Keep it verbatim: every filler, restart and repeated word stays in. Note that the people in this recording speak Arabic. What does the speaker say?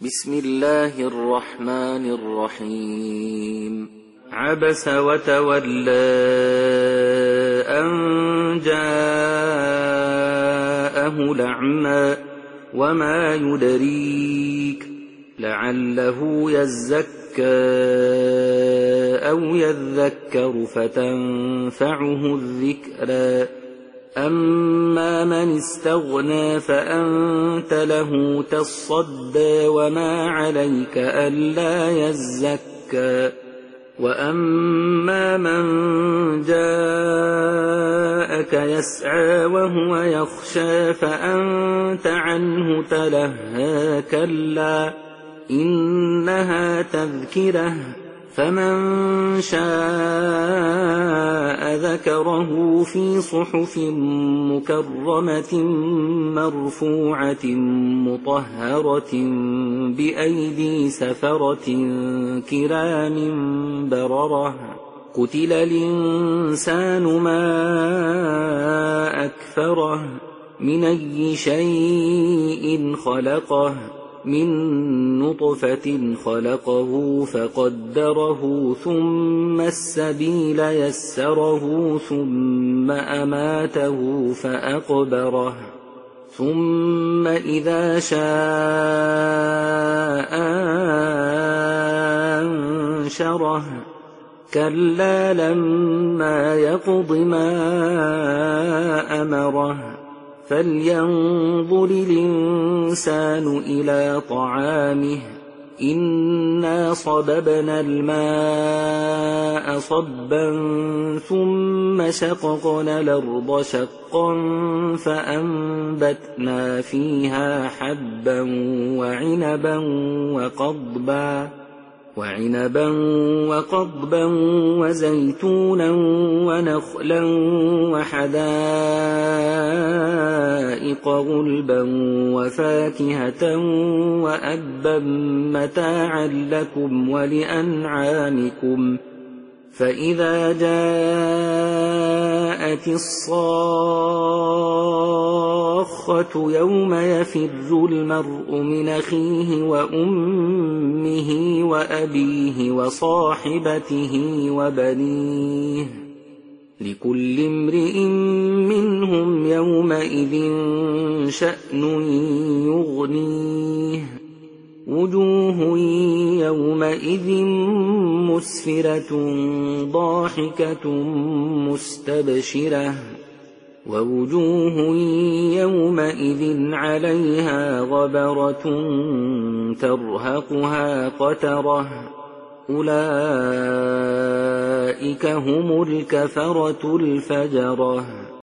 بسم الله الرحمن الرحيم عبس وتولى أن جاءه الأعمى وما يدريك لعله يزكى أو يذكر فتنفعه الذكرى أما من استغنى فأنت له تصدى وما عليك ألا يزكى وأما من جاءك يسعى وهو يخشى فأنت عنه تلهى كلا إنها تذكرة فمن شاء ذكره في صحف مكرمة مرفوعة مطهرة بأيدي سفرة كرام بررة قتل الإنسان ما أكفره من أي شيء خلقه من نطفة خلقه فقدره ثم السبيل يسره ثم أماته فأقبره ثم إذا شاء أنشره كلا لما يقض ما أمره فلينظر الإنسان إلى طعامه إنا صببنا الماء صبا ثم شققنا الأرض شقا فأنبتنا فيها حبا وعنبا وقضبا وعنبا وقضبا وزيتونا ونخلا وحدائق غلبا وفاكهة وأبا متاعا لكم ولأنعامكم فإذا جاءت الصاخة يوم يفر المرء من أخيه وأمه وأبيه وصاحبته وبنيه لكل امرئ منهم يومئذ شأن يغنيه وجوه يومئذ مسفرة ضاحكة مستبشرة ووجوه يومئذ عليها غبرة ترهقها قترة أولئك هم الكفرة الفجرة.